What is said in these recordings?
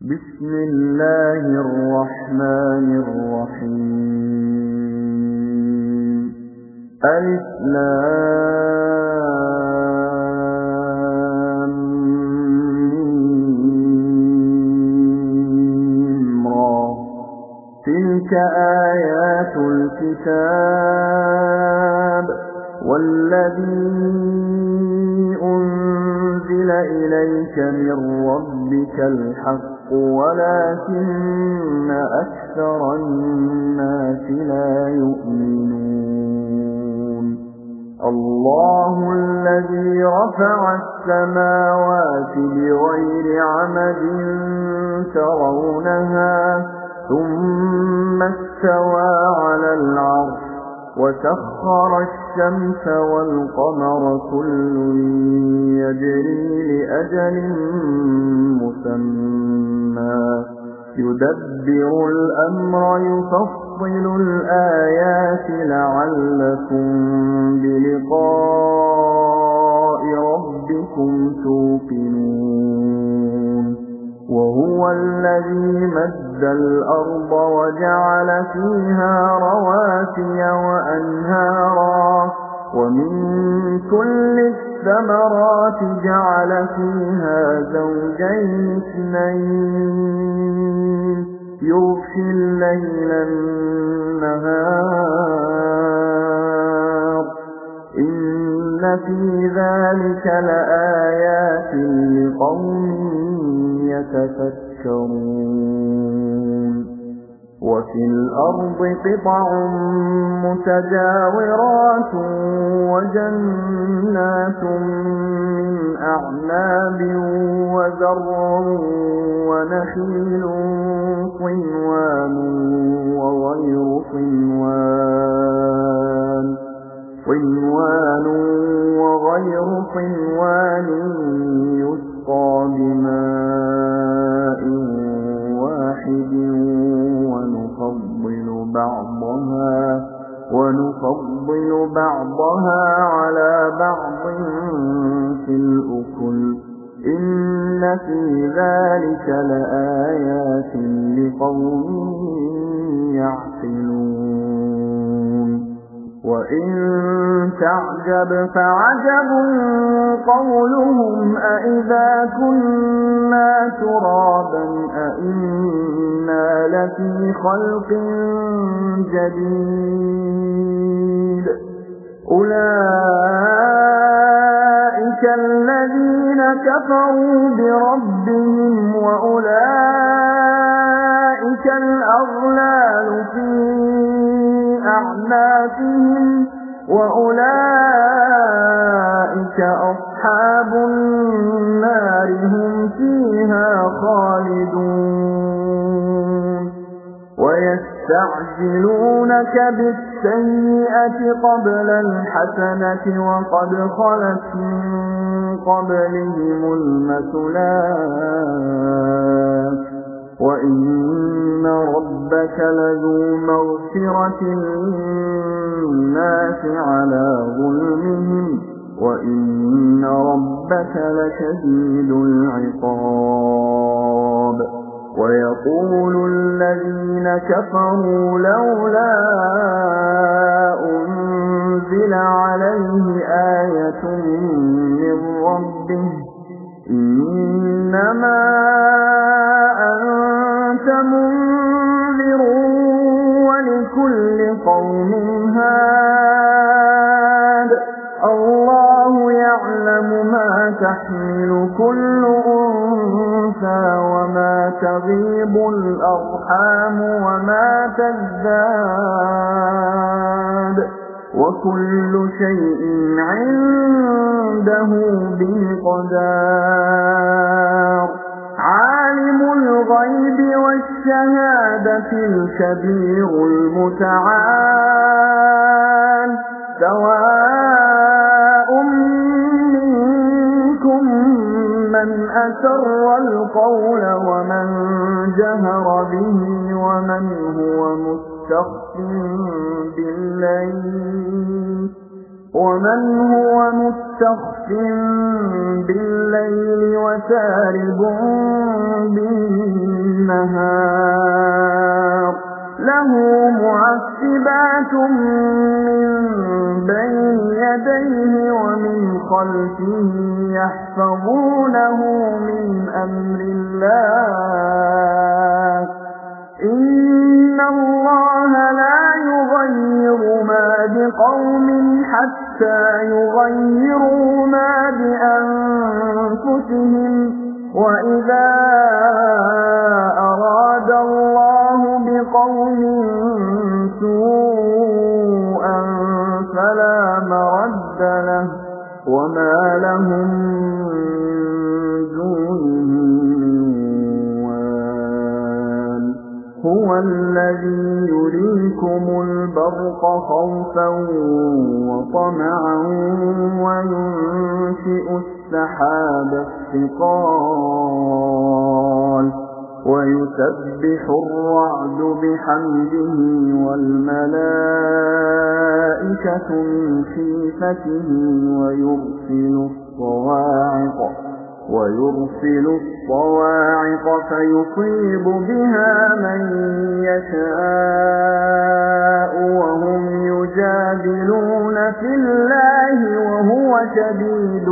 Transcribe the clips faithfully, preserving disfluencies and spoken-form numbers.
بسم الله الرحمن الرحيم ألف لام ميم را تلك آيات الكتاب والذي أنزل إليك من ربك الحق ولكن أكثر الناس لا يؤمنون الله الذي رفع السماوات بغير عمد ترونها ثم استوى على العرش وسخر الشمس والقمر كل يجري لأجل مسمى يدبر الأمر يفصل الآيات لعلكم بلقاء ربكم توقنون وهو الذي مد الأرض وجعل فيها رواسي وأنهارا ومن كل الثمرات جعل فيها زوجين اثنين يغشي الليل النهار إن في ذلك لآيات لقوم يتفكرون وفي الأرض قطع متجاورات وجنات من أعناب وزرع ونخيل صنوان وغير صنوان صنوان وغير صنوان يسقى بماء واحد ونفضل بعضها ونفضل بعضها على بعض في الأكل إن في ذلك لآيات لقوم يعقلون وإن تعجب فعجب قولهم أإذا كنا ترابا أإنا لفي خلق جديد أولئك الذين كفروا بربهم وأولئك الأغلال في أعناقهم وأولئك أصحاب النار هم فيها خالدون ويستعجلونك بالسيئة قبل الحسنة وقد خلت من قبلهم المثلات وإن ربك لذو مغفرة للناس على ظلمهم وإن ربك لشديد العقاب ويقول الذين كفروا لولا أنزل عليه آية من ربه إنما أنت منذر ولكل قوم هاد الله يعلم ما تحمل كل أنثى وما تغيب الأرحام وما تزداد وكل شيء عنده بمقدار عالم الغيب والشهادة الكبير المتعال سواء منكم من أسر القول ومن جهر به ومن هو مستخف بالليل ومن هو مستخف بالليل وسارب بالنهار النهار له معقبات من بين يديه ومن خلفه يحفظونه من أمر الله إن الله لا يغير ما بقوم حتى يغيروا ما بأنفسهم وإذا أراد الله بقوم سوءا فلا مرد له وما لهم من دونه من وال هو الذي يريكم البرق خوفا وطمعا وينشئ السحاب الثقال ويسبح الرعد بحمده والملائكة من خيفته ويرسل الصواعق ويرسل الصواعق فيصيب بها من يشاء وهم يجادلون في الله وهو شديد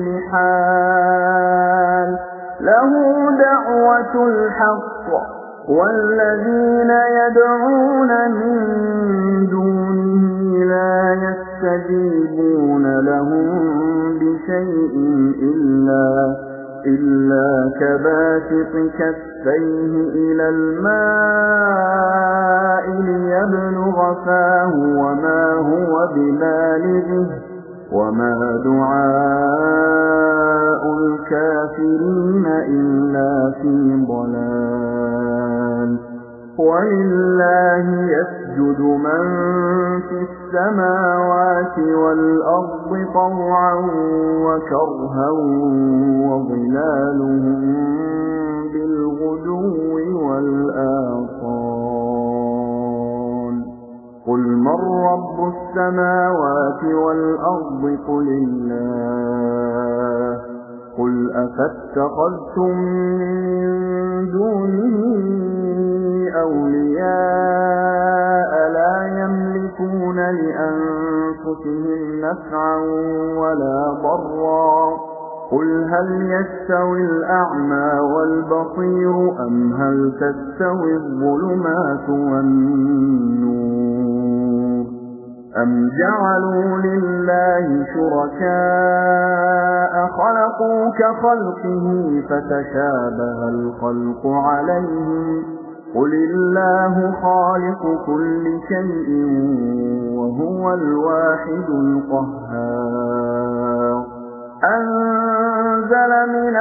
المحال له دعوة الحق والذين يدعون من دونه لا يستجيبون لهم بشيء إلا, إلا كباسط كفيه إلى الماء ليبلغ فاه وما هو ببالغه وما دعاء الكافرين إلا في ضلال ولله يسجد من في السماوات والأرض طوعا وكرها وظلالهم بالغدو والآصال قل من رب السماوات والأرض قل الله قل أفاتخذتم من دونه أولياء لا يملكون لأنفسهم نفعا ولا ضرا قل هل يستوي الأعمى والبصير أم هل تستوي الظلمات والنور أم جعلوا لله شركاء خلقوا كخلقه فتشابه الخلق عليهم قل الله خالق كل شيء وهو الواحد القهار أنزل من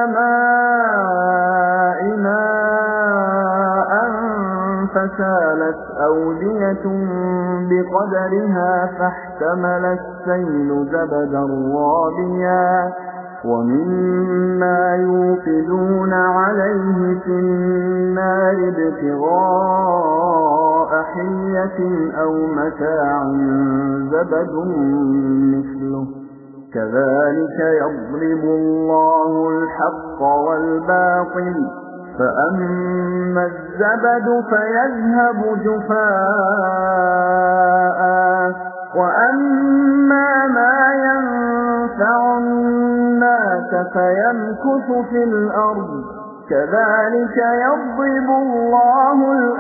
السماء ماء فسالت أودية بقدرها فاحتمل السيل زبدا رابيا ومما يوقدون عليه في النار ابتغاء حلية أو متاع زبد مثله كذلك يضرب الله الحق والباطل فأما الزبد فيذهب جفاء وأما ما ينفع الناس فيمكث في الأرض كذلك يضرب الله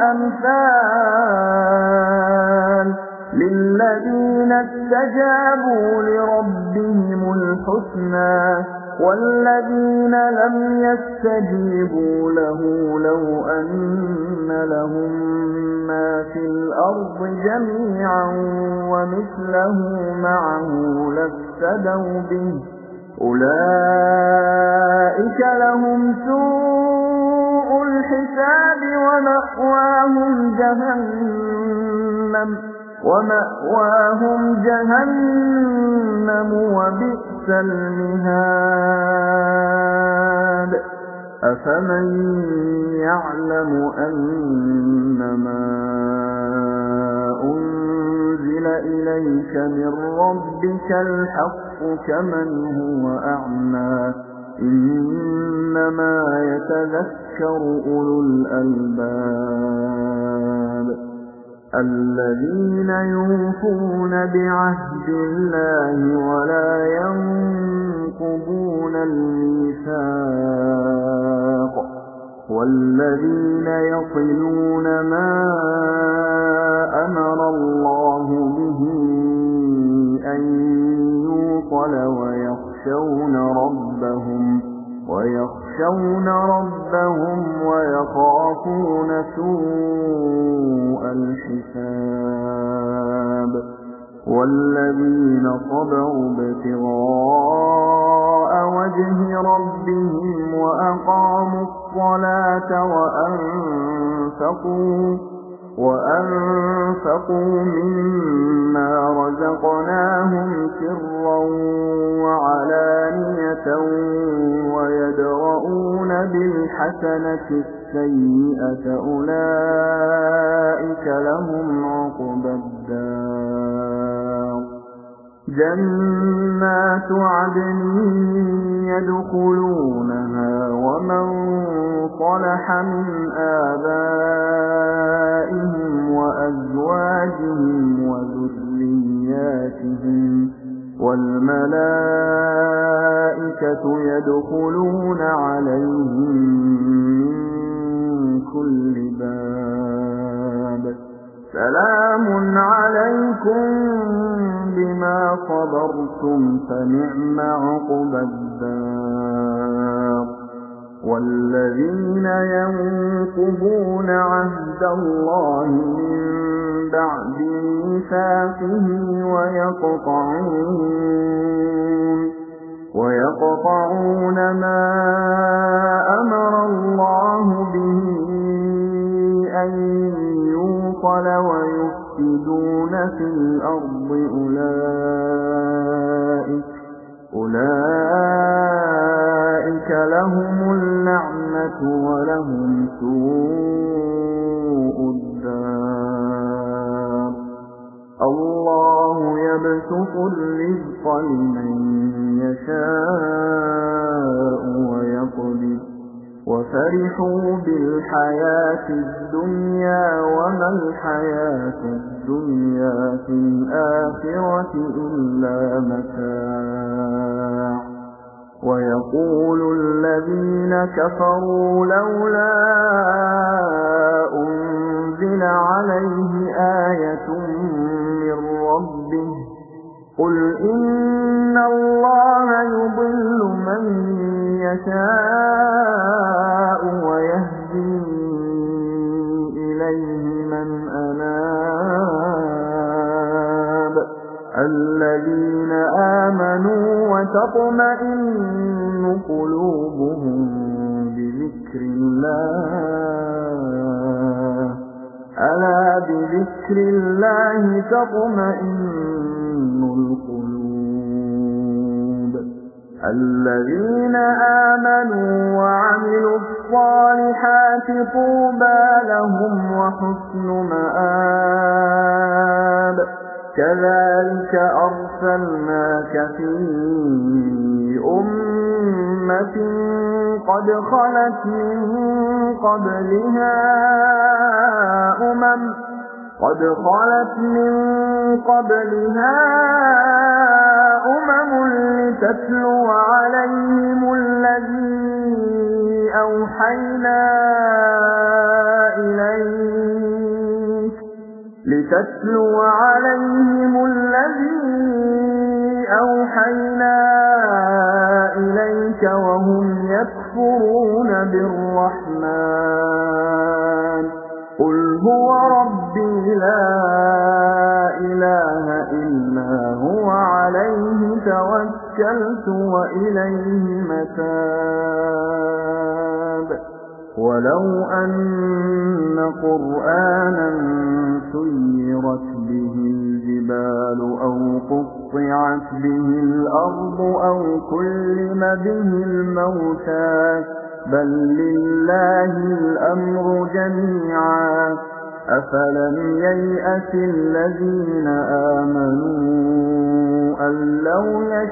الأمثال للذين استجابوا لربهم الحسنى والذين لم يستجيبوا له لو أن لهم ما في الأرض جميعا ومثله معه لافتدوا به أولئك لهم سوء الحساب ومأواهم جهنم ومأواهم جهنم وبئس المهاد أفمن يعلم أنما أنزل إليك من ربك الحق كمن هو أعمى إنما يتذكر يتذكر أولو الألباب الذين يوفون بعهد الله ولا ينقضون الميثاق والذين يصلون ما أمر الله به أن يوصل ويخشون ربهم ويخشون ربهم ويخافون سوء الحساب والذين صبروا ابتغاء وجه ربهم وأقاموا الصلاة وأنفقوا وأنفقوا مما رزقناهم سرا وعلانية ويدرؤون بالحسنة السيئة أولئك لهم عقبى الدار جنات عدن يدخلونها ومن صلح من آبائهم وأزواجهم وذرياتهم والملائكة يدخلون عليهم من كل باب سلام عليكم بما صبرتم فنعم عقبى الدار والذين ينقضون عهد الله من بعد ميثاقه ويقطعون ويقطعون ما أمر الله به أن يوصل ويفسدون في الأرض أولئك أولئك لهم اللعنة ولهم سوء الدار الله يبسط الرزق لمن يشاء ويقدر وفرحوا بالحياة الدنيا وما الحياة الدنيا في الآخرة إلا متاع ويقول الذين كفروا لولا أنزل عليه آية من ربه قل إن الله يضل من يشاء ويهدي إليه من أناب الذين آمنوا وتطمئن قلوبهم بذكر الله ألا بذكر الله تطمئن القلوب الذين آمنوا وعملوا الصالحات طوبى لهم وحسن مآب كذلك أرسلناك في أمة قد خلت من قبلها أمم قد خلت من قبلها أمم لتتلو عليهم الذي أوحينا إليك لتتلو عليهم الذي أوحينا إليك وهم يكفرون بالرحمن قل هو ربي لا إله إلا هو عليه توكلت وإليه متاب ولو أن قرآنا سيرت به الجبال أو قطعت به الأرض أو كلم به الموتى بل لله الأمر جميعا أفلم ييأس الذين آمنوا أن لو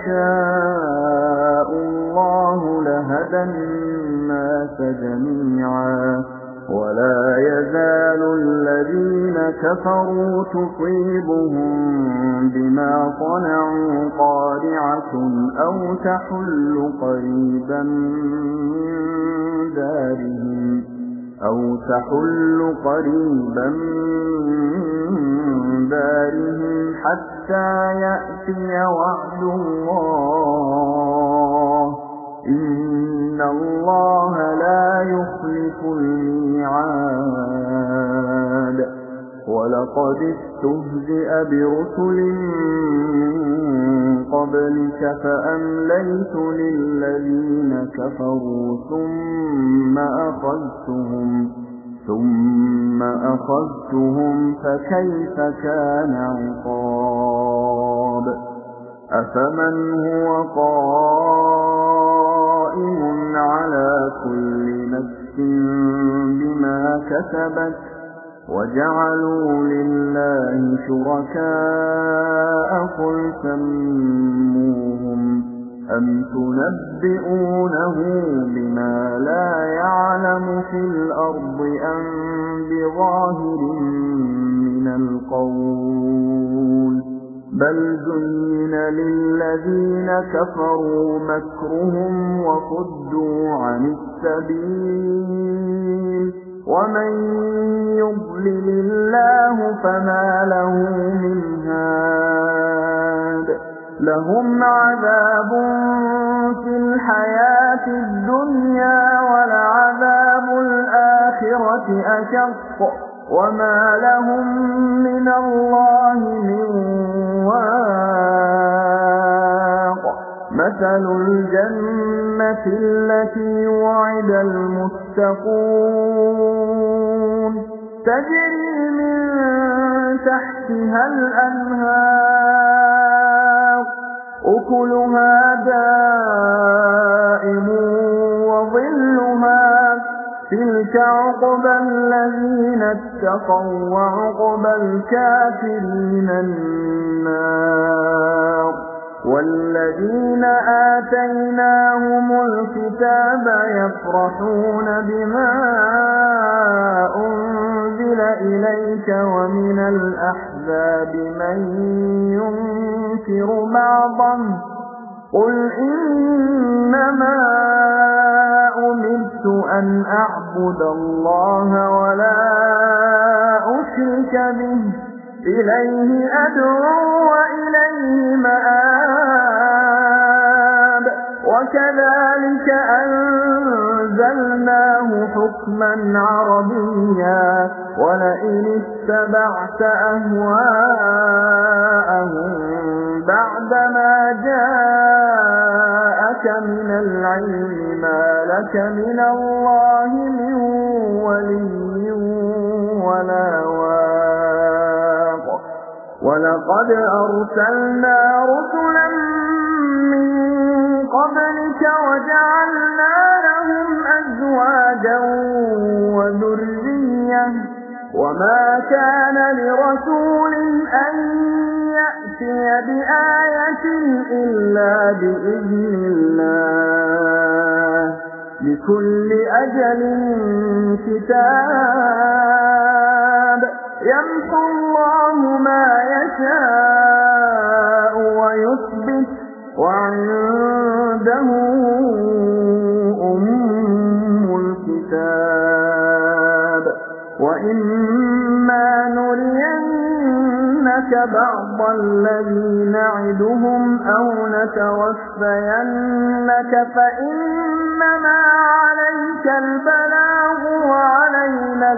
يشاء الله لهدى الناس جميعا ولا يزال الذين كفروا تصيبهم بما صنعوا قارعة أو تحل قريبا من دارهم أو تحل قريبا من دارهم حتى يأتي وعد الله إن الله لا يخلف الميعاد ولقد استهزئ برسل من قبلك فأمليت للذين كفروا ثم أخذتهم ثم أخذتهم فكيف كان عقاب أفمن هو قائم على كل نفس بما كسبت وجعلوا لله شركاء قل سموهم أم تنبئونه بما لا يعلم في الأرض أم بظاهر من القول بل زين للذين كفروا مكرهم وصدوا عن السبيل ومن يضلل الله فما له من هاد لهم عذاب في الحياة الدنيا ولعذاب الآخرة أشق وما لهم من الله من واق مثل الجنة التي وعد المتقون تجري من تحتها الأنهار أكلها دائم وظلها تلك عقبى الذين اتقوا وعقبى الكافرين النار والذين آتيناهم الكتاب يفرحون بما أنزل إليك ومن الأحزاب من ينكر بعضا قل إنما أمرت أن أعبد الله ولا أشرك به إليه أدعو وإليه مآب وكذلك أنزلناه حكما عربيا ولئن اتبعت أهواءهم بعدما جاءك من العلم ما لك من الله من ولي ولا واق ولقد أرسلنا رسلا من قبلك وجعلنا لهم أزواجا وذرية وما كان لرسول أن يأتي بآية إلا بإذن الله لكل أجل كتاب يمحو الله ما يشاء ويثبت وعنده أم الكتاب وإما نرينك بعض الذي نعدهم أو نتوفينك فإنما عليك البلاغ وعلينا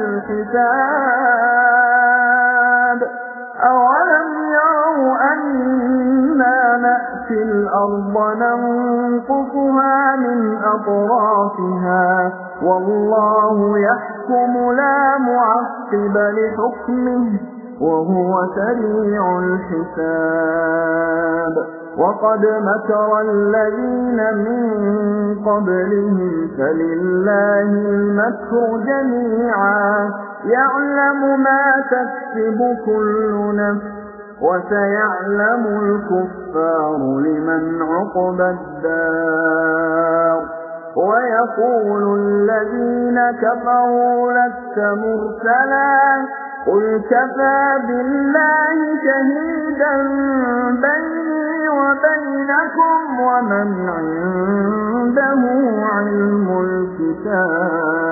الحساب أولم يروا أنا نأتي الأرض ننقصها من أطرافها والله يحكم لا معقب لحكمه وهو سريع الحساب وقد مكر الذين من قبلهم فلله المكر جميعا يعلم ما تكسب كل نفس وسيعلم الكفار لمن عقبى الدار ويقول الذين كفروا لست مرسلا قل كفى بالله شهيدا بيني وبينكم ومن عنده علم الكتاب